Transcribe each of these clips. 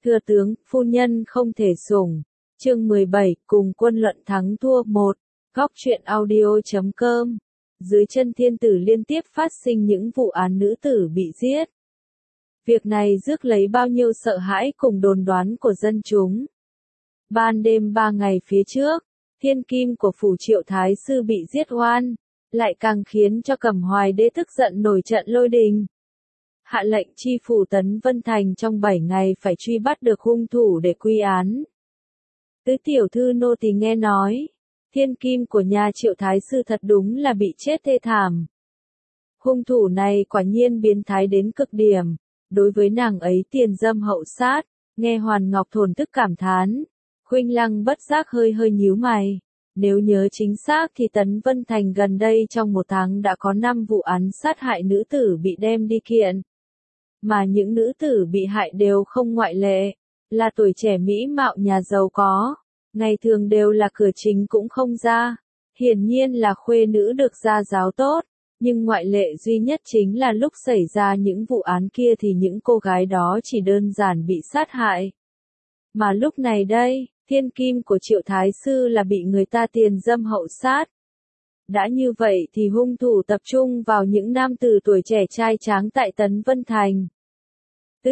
Thừa tướng, phu nhân không thể sủng. Chương 17, cùng quân luận thắng thua 1. Góc truyện audio.com. Dưới chân thiên tử liên tiếp phát sinh những vụ án nữ tử bị giết. Việc này rước lấy bao nhiêu sợ hãi cùng đồn đoán của dân chúng. Ban đêm 3 ngày phía trước, thiên kim của phủ Triệu Thái Sư bị giết oan, lại càng khiến cho Cẩm Hoài Đế tức giận nổi trận lôi đình. Hạ lệnh chi phủ Tấn Vân Thành trong 7 ngày phải truy bắt được hung thủ để quy án. Tứ tiểu thư nô tỳ nghe nói, thiên kim của nhà Triệu Thái Sư thật đúng là bị chết thê thảm. Hung thủ này quả nhiên biến thái đến cực điểm, đối với nàng ấy tiền dâm hậu sát, nghe Hoàn Ngọc thổn thức cảm thán. Khuynh Lăng bất giác hơi nhíu mày. Nếu nhớ chính xác thì Tấn Vân Thành gần đây trong 1 tháng đã có 5 vụ án sát hại nữ tử bị đem đi kiện. Mà những nữ tử bị hại đều không ngoại lệ, là tuổi trẻ mỹ mạo nhà giàu có, ngày thường đều là cửa chính cũng không ra, hiển nhiên là khuê nữ được gia giáo tốt, nhưng ngoại lệ duy nhất chính là lúc xảy ra những vụ án kia thì những cô gái đó chỉ đơn giản bị sát hại. Mà lúc này đây, thiên kim của Triệu Thái Sư là bị người ta tiền dâm hậu sát. Đã như vậy thì hung thủ tập trung vào những nam tử tuổi trẻ trai tráng tại Tấn Vân Thành. Tứ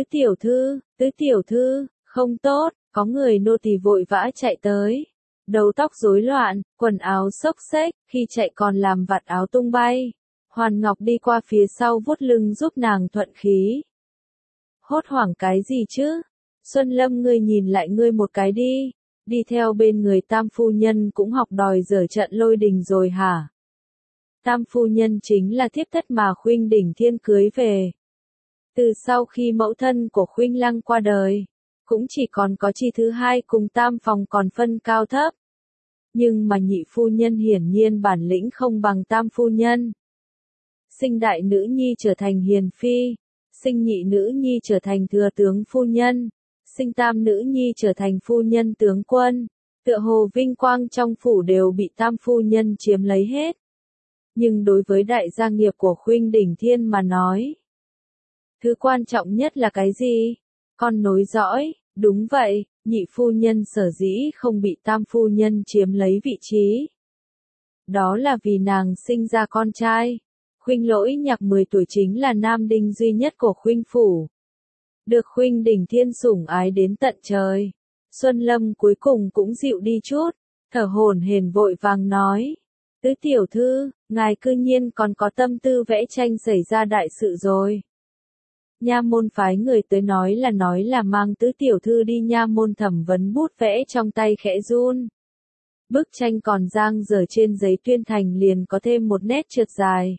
tiểu thư, không tốt, có người nô tỳ vội vã chạy tới. Đầu tóc rối loạn, quần áo xốc xếch, khi chạy còn làm vạt áo tung bay. Hoàn Ngọc đi qua phía sau vuốt lưng giúp nàng thuận khí. Hốt hoảng cái gì chứ? Xuân Lâm ngươi nhìn lại ngươi một cái đi. Đi theo bên người Tam phu nhân cũng học đòi giở trận lôi đình rồi hả? Tam phu nhân chính là thiếp thất mà Khuynh Đỉnh Thiên cưới về. Từ sau khi mẫu thân của Khuynh Lăng qua đời, cũng chỉ còn có Chi thứ hai cùng Tam phòng còn phân cao thấp. Nhưng mà nhị phu nhân hiển nhiên bản lĩnh không bằng Tam phu nhân. Sinh đại nữ nhi trở thành hiền phi, sinh nhị nữ nhi trở thành thừa tướng phu nhân, sinh tam nữ nhi trở thành phu nhân tướng quân. Tựa hồ vinh quang trong phủ đều bị Tam phu nhân chiếm lấy hết. Nhưng đối với đại gia nghiệp của Khuynh Đỉnh Thiên mà nói, thứ quan trọng nhất là cái gì? Con nối dõi. Đúng vậy, nhị phu nhân sở dĩ không bị Tam phu nhân chiếm lấy vị trí. Đó là vì nàng sinh ra con trai. Khuynh Lỗi Nhạc 10 tuổi chính là nam đinh duy nhất của Khuynh phủ. Được Khuynh Đỉnh Thiên sủng ái đến tận trời. Xuân Lâm cuối cùng cũng dịu đi chút, thở hổn hển vội vàng nói. Tứ tiểu thư, ngài cư nhiên còn có tâm tư vẽ tranh xảy ra đại sự rồi. Nha môn phái người tới nói là mang tứ tiểu thư đi nha môn thẩm vấn, bút vẽ trong tay khẽ run. Bức tranh còn dang dở trên giấy tuyên thành liền có thêm một nét trượt dài.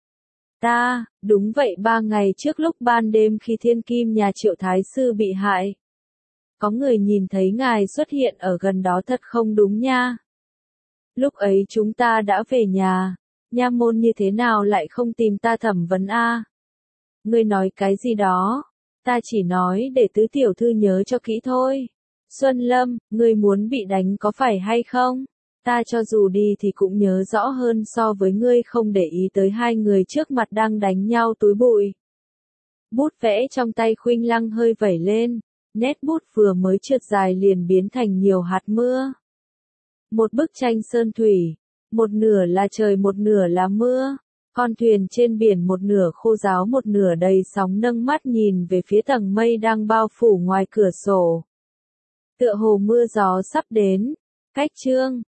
Đúng vậy 3 ngày trước lúc ban đêm khi thiên kim nhà Triệu Thái Sư bị hại. Có người nhìn thấy ngài xuất hiện ở gần đó thật không đúng nha. Lúc ấy chúng ta đã về nhà, nha môn như thế nào lại không tìm ta thẩm vấn a? Ngươi nói cái gì đó? Ta chỉ nói để tứ tiểu thư nhớ cho kỹ thôi. Xuân Lâm, ngươi muốn bị đánh có phải hay không? Ta cho dù đi thì cũng nhớ rõ hơn so với ngươi không để ý tới hai người trước mặt đang đánh nhau túi bụi. Bút vẽ trong tay Khuynh Lăng hơi vẩy lên, nét bút vừa mới trượt dài liền biến thành nhiều hạt mưa. Một bức tranh sơn thủy, một nửa là trời một nửa là mưa. Con thuyền trên biển một nửa khô ráo một nửa đầy sóng nâng mắt nhìn về phía tầng mây đang bao phủ ngoài cửa sổ. Tựa hồ mưa gió sắp đến. Cách chương